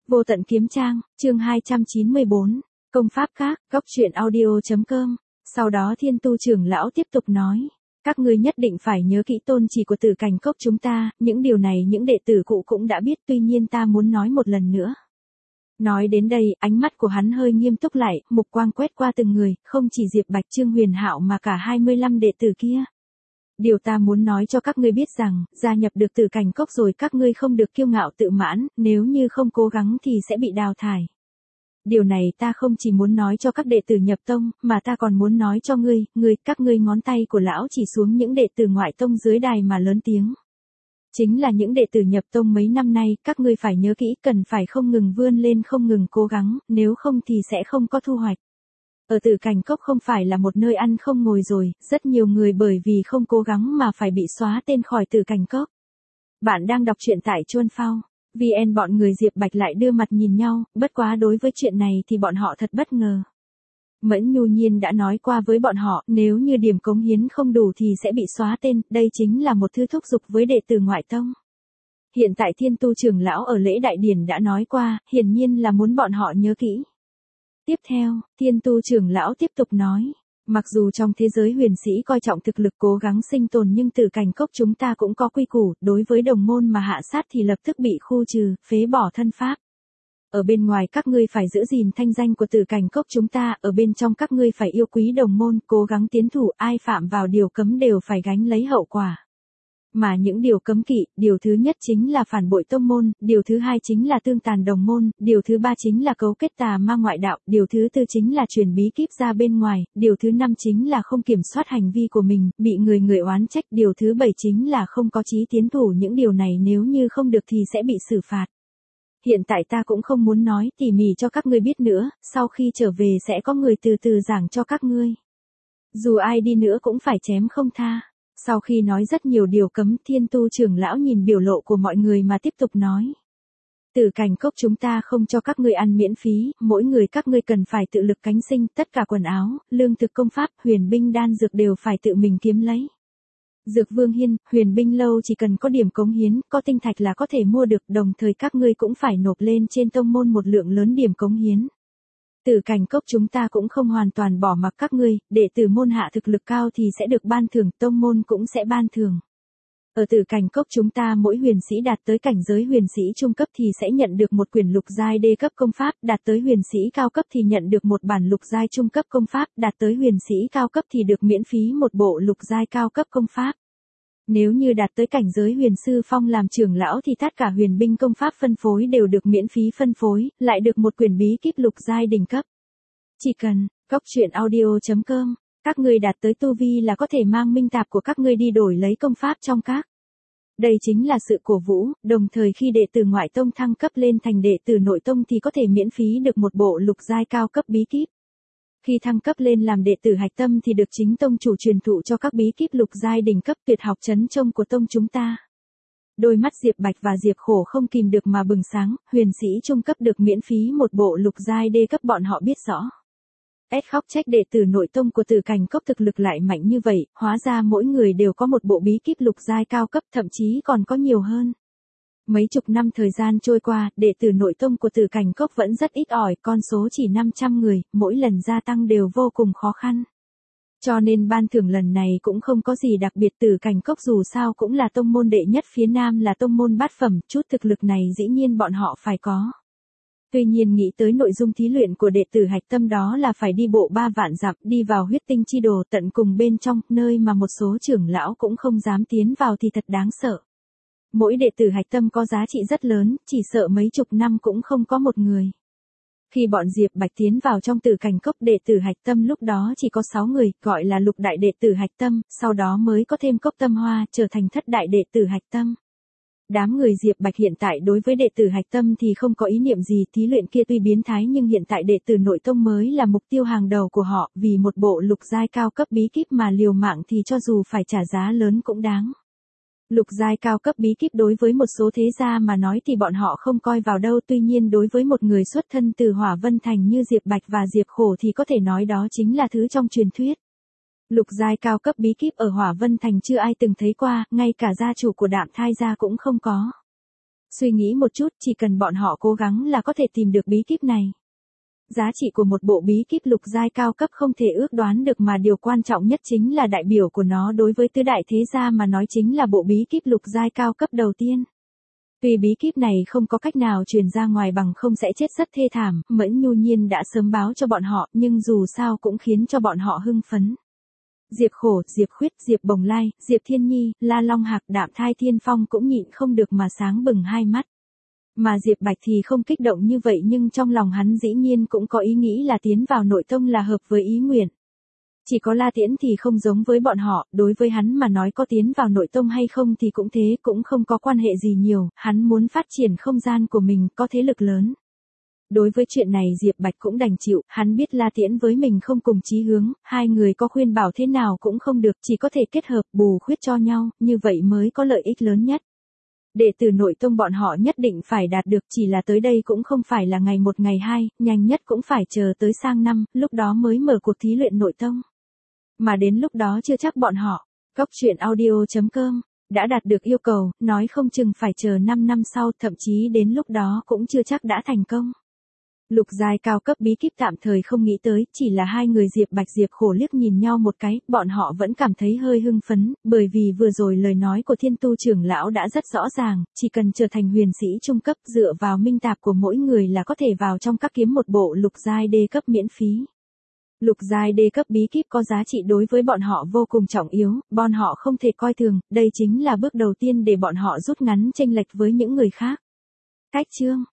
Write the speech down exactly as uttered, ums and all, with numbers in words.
Vô tận kiếm trang, chương hai trăm chín mươi bốn, công pháp khác, góc truyện audio.com. Sau đó Thiên Tu trưởng lão tiếp tục nói, các ngươi nhất định phải nhớ kỹ tôn chỉ của Tử Cảnh Cốc chúng ta, những điều này những đệ tử cũ cũng đã biết, tuy nhiên ta muốn nói một lần nữa. Nói đến đây, ánh mắt của hắn hơi nghiêm túc lại, mục quang quét qua từng người, không chỉ Diệp Bạch, Trương Huyền Hạo mà cả hai mươi lăm đệ tử kia. Điều ta muốn nói cho các ngươi biết rằng, gia nhập được Tử Cảnh Cốc rồi các ngươi không được kiêu ngạo tự mãn, nếu như không cố gắng thì sẽ bị đào thải. Điều này ta không chỉ muốn nói cho các đệ tử nhập tông, mà ta còn muốn nói cho ngươi, ngươi, các ngươi ngón tay của lão chỉ xuống những đệ tử ngoại tông dưới đài mà lớn tiếng. Chính là những đệ tử nhập tông mấy năm nay, các ngươi phải nhớ kỹ, cần phải không ngừng vươn lên, không ngừng cố gắng, nếu không thì sẽ không có thu hoạch. Ở Tử Cảnh Cốc không phải là một nơi ăn không ngồi rồi, rất nhiều người bởi vì không cố gắng mà phải bị xóa tên khỏi Tử Cảnh Cốc. Bạn đang đọc truyện tại Chuan Phao. vê en bọn người Diệp Bạch lại đưa mặt nhìn nhau, bất quá đối với chuyện này thì bọn họ thật bất ngờ. Mẫn Nhu Nhiên đã nói qua với bọn họ, nếu như điểm cống hiến không đủ thì sẽ bị xóa tên, đây chính là một thứ thúc giục với đệ tử ngoại tông. Hiện tại Thiên Tu trưởng lão ở lễ đại điển đã nói qua, hiển nhiên là muốn bọn họ nhớ kỹ. Tiếp theo, Thiên Tu trưởng lão tiếp tục nói, mặc dù trong thế giới huyền sĩ coi trọng thực lực cố gắng sinh tồn nhưng Tử Cảnh Cốc chúng ta cũng có quy củ, đối với đồng môn mà hạ sát thì lập tức bị khu trừ, phế bỏ thân pháp. Ở bên ngoài các ngươi phải giữ gìn thanh danh của Tử Cảnh Cốc chúng ta, ở bên trong các ngươi phải yêu quý đồng môn, cố gắng tiến thủ, ai phạm vào điều cấm đều phải gánh lấy hậu quả. Mà những điều cấm kỵ, điều thứ nhất chính là phản bội tông môn, điều thứ hai chính là tương tàn đồng môn, điều thứ ba chính là cấu kết tà ma ngoại đạo, điều thứ tư chính là truyền bí kíp ra bên ngoài, điều thứ năm chính là không kiểm soát hành vi của mình, bị người người oán trách, điều thứ bảy chính là không có chí tiến thủ, những điều này nếu như không được thì sẽ bị xử phạt. Hiện tại ta cũng không muốn nói tỉ mỉ cho các ngươi biết nữa, sau khi trở về sẽ có người từ từ giảng cho các ngươi. Dù ai đi nữa cũng phải chém không tha. Sau khi nói rất nhiều điều cấm, Thiên Tu trưởng lão nhìn biểu lộ của mọi người mà tiếp tục nói. Tử Cảnh Cốc chúng ta không cho các ngươi ăn miễn phí, mỗi người các ngươi cần phải tự lực cánh sinh, tất cả quần áo, lương thực công pháp, huyền binh đan dược đều phải tự mình kiếm lấy. Dược Vương Hiên, huyền binh lâu chỉ cần có điểm cống hiến, có tinh thạch là có thể mua được, đồng thời các ngươi cũng phải nộp lên trên tông môn một lượng lớn điểm cống hiến. Tử Cảnh Cốc chúng ta cũng không hoàn toàn bỏ mặc các ngươi, đệ tử môn hạ thực lực cao thì sẽ được ban thưởng, tông môn cũng sẽ ban thưởng. Ở Tử Cảnh Cốc chúng ta mỗi huyền sĩ đạt tới cảnh giới huyền sĩ trung cấp thì sẽ nhận được một quyển lục giai đê cấp công pháp, đạt tới huyền sĩ cao cấp thì nhận được một bản lục giai trung cấp công pháp, đạt tới huyền sĩ cao cấp thì được miễn phí một bộ lục giai cao cấp công pháp. Nếu như đạt tới cảnh giới huyền sư phong làm trưởng lão thì tất cả huyền binh công pháp phân phối đều được miễn phí phân phối, lại được một quyển bí kíp lục giai đỉnh cấp. Chỉ cần, góc truyện audio.com, các ngươi đạt tới tu vi là có thể mang minh tạp của các ngươi đi đổi lấy công pháp trong các. Đây chính là sự cổ vũ, đồng thời khi đệ tử ngoại tông thăng cấp lên thành đệ tử nội tông thì có thể miễn phí được một bộ lục giai cao cấp bí kíp. Khi thăng cấp lên làm đệ tử hạch tâm thì được chính tông chủ truyền thụ cho các bí kíp lục giai đỉnh cấp tuyệt học chấn trông của tông chúng ta. Đôi mắt Diệp Bạch và Diệp Khổ không kìm được mà bừng sáng, huyền sĩ trung cấp được miễn phí một bộ lục giai đê cấp bọn họ biết rõ. Ed khóc trách đệ tử nội tông của Tử Cảnh Cốc thực lực lại mạnh như vậy, hóa ra mỗi người đều có một bộ bí kíp lục giai cao cấp, thậm chí còn có nhiều hơn. Mấy chục năm thời gian trôi qua, đệ tử nội tông của Tử Cảnh Cốc vẫn rất ít ỏi, con số chỉ năm trăm người, mỗi lần gia tăng đều vô cùng khó khăn. Cho nên ban thưởng lần này cũng không có gì đặc biệt, Tử Cảnh Cốc dù sao cũng là tông môn đệ nhất phía Nam, là tông môn bát phẩm, chút thực lực này dĩ nhiên bọn họ phải có. Tuy nhiên nghĩ tới nội dung thí luyện của đệ tử hạch tâm đó là phải đi bộ ba vạn dặm, đi vào huyết tinh chi đồ tận cùng bên trong, nơi mà một số trưởng lão cũng không dám tiến vào thì thật đáng sợ. Mỗi đệ tử hạch tâm có giá trị rất lớn, chỉ sợ mấy chục năm cũng không có một người. Khi bọn Diệp Bạch tiến vào trong Tử Cảnh Cốc, đệ tử hạch tâm lúc đó chỉ có sáu người, gọi là lục đại đệ tử hạch tâm, sau đó mới có thêm Cốc Tâm Hoa, trở thành thất đại đệ tử hạch tâm. Đám người Diệp Bạch hiện tại đối với đệ tử hạch tâm thì không có ý niệm gì, thí luyện kia tuy biến thái nhưng hiện tại đệ tử nội tông mới là mục tiêu hàng đầu của họ, vì một bộ lục giai cao cấp bí kíp mà liều mạng thì cho dù phải trả giá lớn cũng đáng. Lục giai cao cấp bí kíp đối với một số thế gia mà nói thì bọn họ không coi vào đâu, tuy nhiên đối với một người xuất thân từ Hỏa Vân Thành như Diệp Bạch và Diệp Khổ thì có thể nói đó chính là thứ trong truyền thuyết. Lục giai cao cấp bí kíp ở Hỏa Vân Thành chưa ai từng thấy qua, ngay cả gia chủ của Đạm Thai gia cũng không có. Suy nghĩ một chút, chỉ cần bọn họ cố gắng là có thể tìm được bí kíp này. Giá trị của một bộ bí kíp lục giai cao cấp không thể ước đoán được, mà điều quan trọng nhất chính là đại biểu của nó đối với tứ đại thế gia mà nói chính là bộ bí kíp lục giai cao cấp đầu tiên. Tuy bí kíp này không có cách nào truyền ra ngoài bằng không sẽ chết rất thê thảm, Mẫn Nhu Nhiên đã sớm báo cho bọn họ, nhưng dù sao cũng khiến cho bọn họ hưng phấn. Diệp Khổ, Diệp Khuyết, Diệp Bồng Lai, Diệp Thiên Nhi, La Long Hạc, Đạm Thai Thiên Phong cũng nhịn không được mà sáng bừng hai mắt. Mà Diệp Bạch thì không kích động như vậy, nhưng trong lòng hắn dĩ nhiên cũng có ý nghĩ là tiến vào nội tông là hợp với ý nguyện. Chỉ có La Tiễn thì không giống với bọn họ, đối với hắn mà nói có tiến vào nội tông hay không thì cũng thế, cũng không có quan hệ gì nhiều, hắn muốn phát triển không gian của mình, có thế lực lớn. Đối với chuyện này Diệp Bạch cũng đành chịu, hắn biết La Tiễn với mình không cùng chí hướng, hai người có khuyên bảo thế nào cũng không được, chỉ có thể kết hợp bù khuyết cho nhau, như vậy mới có lợi ích lớn nhất. Đệ tử nội tông bọn họ nhất định phải đạt được, chỉ là tới đây cũng không phải là ngày một ngày hai, nhanh nhất cũng phải chờ tới sang năm, lúc đó mới mở cuộc thí luyện nội tông. Mà đến lúc đó chưa chắc bọn họ, Cốc Truyện Audio chấm com, đã đạt được yêu cầu, nói không chừng phải chờ năm năm sau, thậm chí đến lúc đó cũng chưa chắc đã thành công. Lục giai cao cấp bí kíp tạm thời không nghĩ tới, chỉ là hai người Diệp Bạch Diệp Khổ liếc nhìn nhau một cái, bọn họ vẫn cảm thấy hơi hưng phấn, bởi vì vừa rồi lời nói của Thiên Tu trưởng lão đã rất rõ ràng, chỉ cần trở thành huyền sĩ trung cấp dựa vào minh tạp của mỗi người là có thể vào trong các kiếm một bộ lục giai đê cấp miễn phí. Lục giai đê cấp bí kíp có giá trị đối với bọn họ vô cùng trọng yếu, bọn họ không thể coi thường, đây chính là bước đầu tiên để bọn họ rút ngắn chênh lệch với những người khác. Cách chương